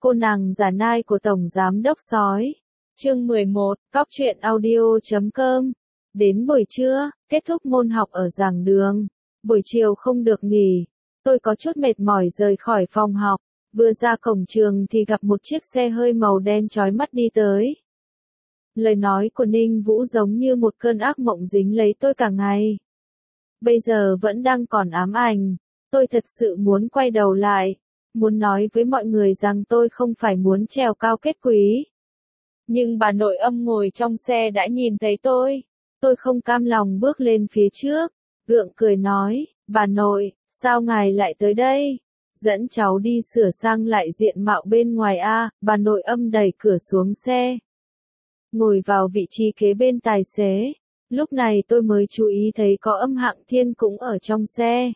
Cô nàng giả nai của Tổng Giám Đốc Sói. Chương 11, Cóc truyện audio.com. Đến buổi trưa, kết thúc môn học ở giảng đường. Buổi chiều không được nghỉ. Tôi có chút mệt mỏi rời khỏi phòng học. Vừa ra cổng trường thì gặp một chiếc xe hơi màu đen chói mắt đi tới. Lời nói của Ninh Vũ giống như một cơn ác mộng dính lấy tôi cả ngày. Bây giờ vẫn đang còn ám ảnh. Tôi thật sự muốn quay đầu lại. Muốn nói với mọi người rằng tôi không phải muốn trèo cao kết quý. Nhưng bà nội âm ngồi trong xe đã nhìn thấy tôi. Tôi không cam lòng bước lên phía trước. Gượng cười nói, bà nội, sao ngài lại tới đây? Dẫn cháu đi sửa sang lại diện mạo bên ngoài a. Bà nội âm đẩy cửa xuống xe. Ngồi vào vị trí kế bên tài xế. Lúc này tôi mới chú ý thấy có Âm Hạng Thiên cũng ở trong xe.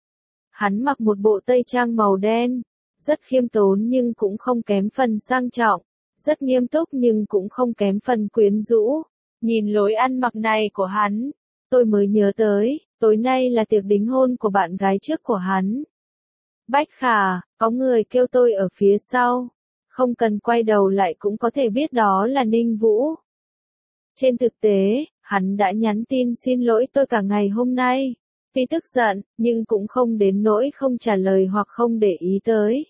Hắn mặc một bộ tây trang màu đen. Rất khiêm tốn nhưng cũng không kém phần sang trọng. Rất nghiêm túc nhưng cũng không kém phần quyến rũ. Nhìn lối ăn mặc này của hắn, tôi mới nhớ tới, tối nay là tiệc đính hôn của bạn gái trước của hắn. Bách Khả, có người kêu tôi ở phía sau. Không cần quay đầu lại cũng có thể biết đó là Ninh Vũ. Trên thực tế, hắn đã nhắn tin xin lỗi tôi cả ngày hôm nay. Tuy tức giận, nhưng cũng không đến nỗi không trả lời hoặc không để ý tới.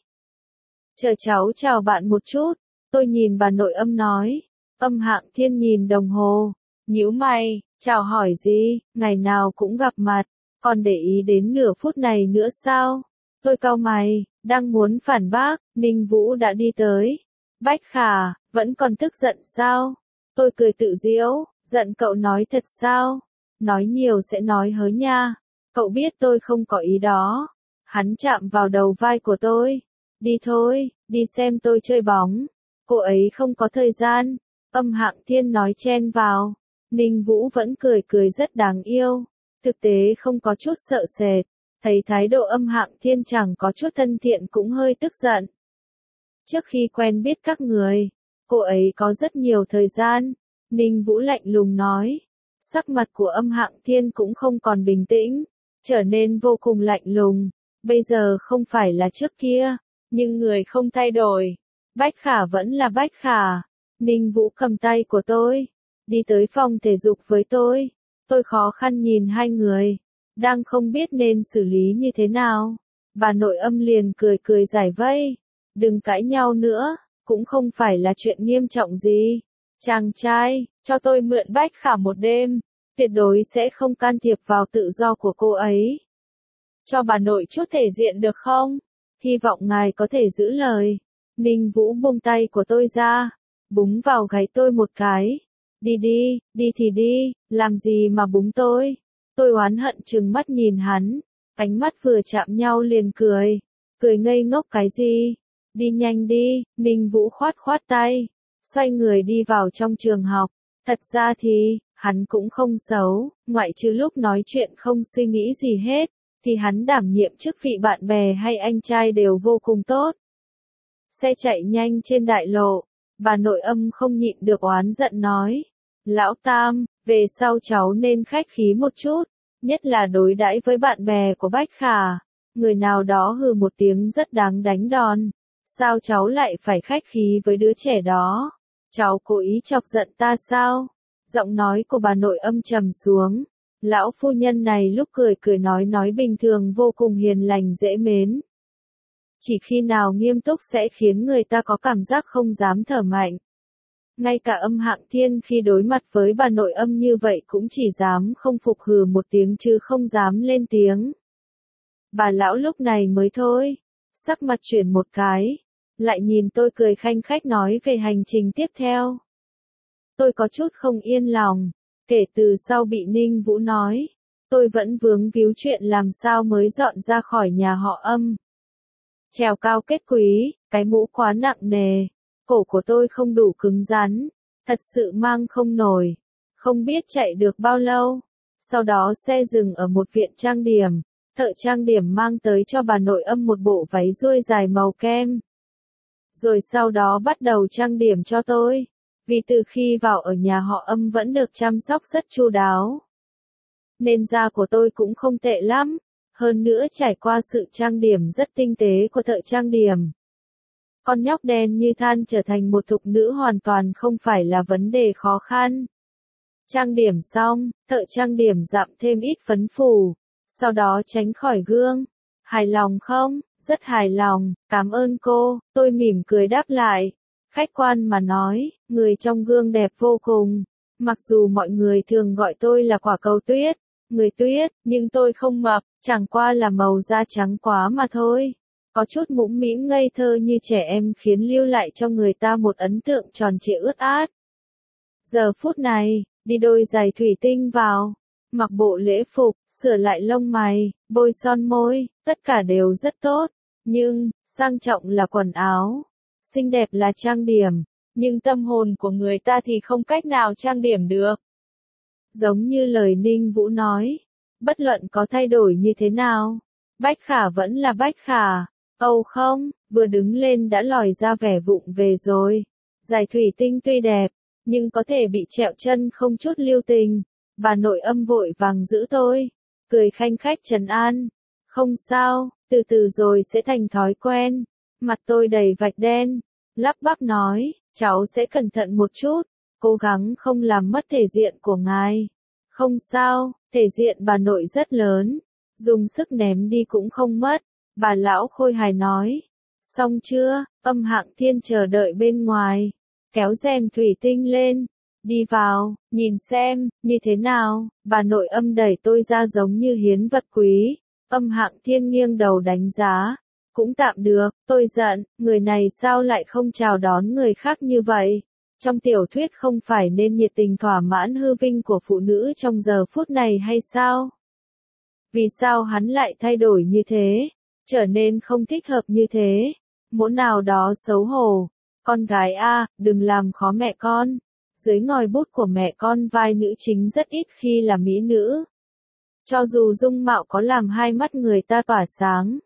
Chờ cháu chào bạn một chút, tôi nhìn bà nội âm nói. Âm Hạng Thiên nhìn đồng hồ, nhíu mày, chào hỏi gì, ngày nào cũng gặp mặt, còn để ý đến nửa phút này nữa sao? Tôi cau mày, đang muốn phản bác, Ninh Vũ đã đi tới. Bách Khả, vẫn còn tức giận sao? Tôi cười tự giễu, giận cậu nói thật sao? Nói nhiều sẽ nói hớ nha. Cậu biết tôi không có ý đó. Hắn chạm vào đầu vai của tôi. Đi thôi, đi xem tôi chơi bóng. Cô ấy không có thời gian. Âm Hạng Thiên nói chen vào. Ninh Vũ vẫn cười cười rất đáng yêu. Thực tế không có chút sợ sệt. Thấy thái độ Âm Hạng Thiên chẳng có chút thân thiện cũng hơi tức giận. Trước khi quen biết các người, cô ấy có rất nhiều thời gian. Ninh Vũ lạnh lùng nói. Sắc mặt của Âm Hạng Thiên cũng không còn bình tĩnh. Trở nên vô cùng lạnh lùng. Bây giờ không phải là trước kia. Nhưng người không thay đổi. Bách Khả vẫn là Bách Khả. Ninh Vũ cầm tay của tôi. Đi tới phòng thể dục với tôi. Tôi khó khăn nhìn hai người. Đang không biết nên xử lý như thế nào. Bà nội âm liền cười cười giải vây. Đừng cãi nhau nữa. Cũng không phải là chuyện nghiêm trọng gì. Chàng trai, cho tôi mượn Bách Khả một đêm. Tuyệt đối sẽ không can thiệp vào tự do của cô ấy. Cho bà nội chút thể diện được không? Hy vọng ngài có thể giữ lời. Ninh Vũ buông tay của tôi ra. Búng vào gáy tôi một cái. Đi đi, đi thì đi, làm gì mà búng tôi? Tôi oán hận trừng mắt nhìn hắn. Ánh mắt vừa chạm nhau liền cười. Cười ngây ngốc cái gì? Đi nhanh đi, Ninh Vũ khoát khoát tay. Xoay người đi vào trong trường học. Thật ra thì, hắn cũng không xấu, ngoại trừ lúc nói chuyện không suy nghĩ gì hết, thì hắn đảm nhiệm chức vị bạn bè hay anh trai đều vô cùng tốt. Xe chạy nhanh trên đại lộ, bà nội âm không nhịn được oán giận nói. Lão Tam, về sau cháu nên khách khí một chút, nhất là đối đãi với bạn bè của Bách Khả. Người nào đó hừ một tiếng rất đáng đánh đòn. Sao cháu lại phải khách khí với đứa trẻ đó? Cháu cố ý chọc giận ta sao? Giọng nói của bà nội âm trầm xuống. Lão phu nhân này lúc cười cười nói bình thường vô cùng hiền lành dễ mến. Chỉ khi nào nghiêm túc sẽ khiến người ta có cảm giác không dám thở mạnh. Ngay cả Âm Hạng Thiên khi đối mặt với bà nội âm như vậy cũng chỉ dám không phục hừ một tiếng chứ không dám lên tiếng. Bà lão lúc này mới thôi. Sắc mặt chuyển một cái. Lại nhìn tôi cười khanh khách nói về hành trình tiếp theo. Tôi có chút không yên lòng. Kể từ sau bị Ninh Vũ nói, tôi vẫn vướng víu chuyện làm sao mới dọn ra khỏi nhà họ Âm. Trèo cao kết quý, cái mũ quá nặng nề. Cổ của tôi không đủ cứng rắn. Thật sự mang không nổi. Không biết chạy được bao lâu. Sau đó xe dừng ở một viện trang điểm. Thợ trang điểm mang tới cho bà nội âm một bộ váy ruôi dài màu kem. Rồi sau đó bắt đầu trang điểm cho tôi. Vì từ khi vào ở nhà họ Âm vẫn được chăm sóc rất chu đáo. Nên da của tôi cũng không tệ lắm. Hơn nữa trải qua sự trang điểm rất tinh tế của thợ trang điểm. Con nhóc đen như than trở thành một thục nữ hoàn toàn không phải là vấn đề khó khăn. Trang điểm xong, thợ trang điểm dặm thêm ít phấn phủ, sau đó tránh khỏi gương. Hài lòng không? Rất hài lòng, cảm ơn cô, tôi mỉm cười đáp lại. Khách quan mà nói, người trong gương đẹp vô cùng. Mặc dù mọi người thường gọi tôi là quả cầu tuyết, người tuyết, nhưng tôi không mập, chẳng qua là màu da trắng quá mà thôi. Có chút mũm mĩm ngây thơ như trẻ em khiến lưu lại cho người ta một ấn tượng tròn trịa ướt át. Giờ phút này, đi đôi giày thủy tinh vào, mặc bộ lễ phục, sửa lại lông mày, bôi son môi, tất cả đều rất tốt. Nhưng, sang trọng là quần áo, xinh đẹp là trang điểm, nhưng tâm hồn của người ta thì không cách nào trang điểm được. Giống như lời Ninh Vũ nói, bất luận có thay đổi như thế nào, Bách Khả vẫn là Bách Khả. Âu không, vừa đứng lên đã lòi ra vẻ vụng về rồi. Giày thủy tinh tuy đẹp, nhưng có thể bị trẹo chân không chút lưu tình. Bà nội Âm vội vàng giữ tôi, cười khanh khách trấn an. Không sao, từ từ rồi sẽ thành thói quen. Mặt tôi đầy vạch đen, lắp bắp nói, cháu sẽ cẩn thận một chút, cố gắng không làm mất thể diện của ngài. Không sao, thể diện bà nội rất lớn, dùng sức ném đi cũng không mất. Bà lão khôi hài nói. Xong chưa? Âm Hạng Thiên chờ đợi bên ngoài, kéo rèm thủy tinh lên. Đi vào, nhìn xem, như thế nào? Bà nội Âm đẩy tôi ra giống như hiến vật quý. Âm Hạng Thiên nghiêng đầu đánh giá. Cũng tạm được, tôi giận, người này sao lại không chào đón người khác như vậy? Trong tiểu thuyết không phải nên nhiệt tình thỏa mãn hư vinh của phụ nữ trong giờ phút này hay sao? Vì sao hắn lại thay đổi như thế? Trở nên không thích hợp như thế? Mỗi nào đó xấu hổ. Con gái a, đừng làm khó mẹ con. Dưới ngòi bút của mẹ con vai nữ chính rất ít khi là mỹ nữ. Cho dù dung mạo có làm hai mắt người ta tỏa sáng,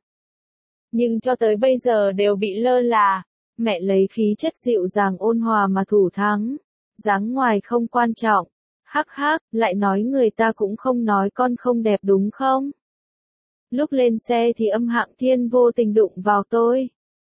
nhưng cho tới bây giờ đều bị lơ là. Mẹ lấy khí chất dịu dàng ôn hòa mà thủ thắng. Dáng ngoài không quan trọng. Hắc hắc, lại nói người ta cũng không nói con không đẹp đúng không? Lúc lên xe thì Âm Hạng Thiên vô tình đụng vào tôi.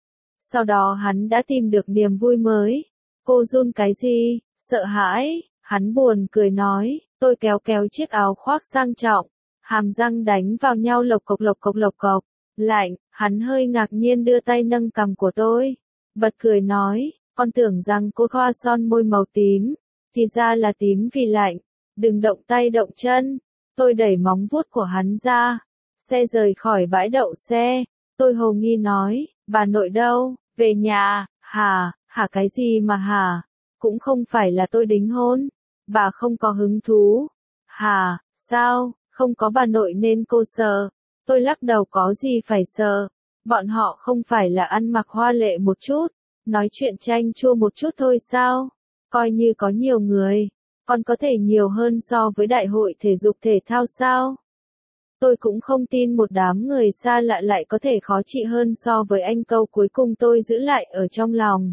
Sau đó hắn đã tìm được niềm vui mới. Cô run cái gì? Sợ hãi. Hắn buồn cười nói. Tôi kéo kéo chiếc áo khoác sang trọng. Hàm răng đánh vào nhau lộc cộc lộc cộc lộc cộc. Lạnh. Hắn hơi ngạc nhiên đưa tay nâng cằm của tôi. Bật cười nói. Con tưởng rằng cô thoa son môi màu tím. Thì ra là tím vì lạnh. Đừng động tay động chân. Tôi đẩy móng vuốt của hắn ra. Xe rời khỏi bãi đậu xe. Tôi hồ nghi nói. Bà nội đâu? Về nhà. Hả? Hả cái gì mà hả? Cũng không phải là tôi đính hôn. Bà không có hứng thú. Hả? Sao? Không có bà nội nên cô sợ. Tôi lắc đầu, có gì phải sợ. Bọn họ không phải là ăn mặc hoa lệ một chút, nói chuyện chanh chua một chút thôi sao? Coi như có nhiều người, còn có thể nhiều hơn so với đại hội thể dục thể thao sao? Tôi cũng không tin một đám người xa lạ lại có thể khó trị hơn so với anh, câu cuối cùng tôi giữ lại ở trong lòng.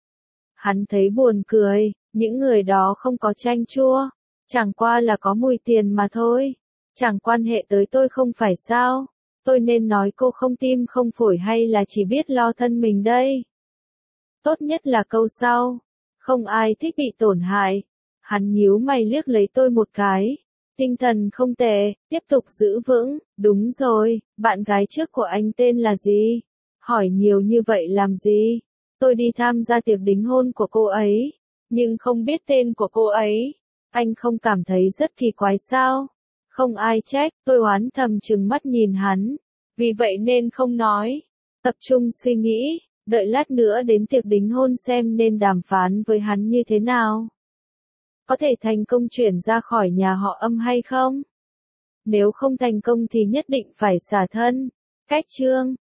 Hắn thấy buồn cười, những người đó không có chanh chua, chẳng qua là có mùi tiền mà thôi. Chẳng quan hệ tới tôi không phải sao? Tôi nên nói cô không tim không phổi hay là chỉ biết lo thân mình đây? Tốt nhất là câu sau. Không ai thích bị tổn hại. Hắn nhíu mày liếc lấy tôi một cái. Tinh thần không tệ, tiếp tục giữ vững. Đúng rồi, bạn gái trước của anh tên là gì? Hỏi nhiều như vậy làm gì? Tôi đi tham gia tiệc đính hôn của cô ấy, nhưng không biết tên của cô ấy. Anh không cảm thấy rất kỳ quái sao? Không ai trách, tôi oán thầm trừng mắt nhìn hắn. Vì vậy nên không nói. Tập trung suy nghĩ, đợi lát nữa đến tiệc đính hôn xem nên đàm phán với hắn như thế nào. Có thể thành công chuyển ra khỏi nhà họ Âm hay không? Nếu không thành công thì nhất định phải xả thân. Cách chương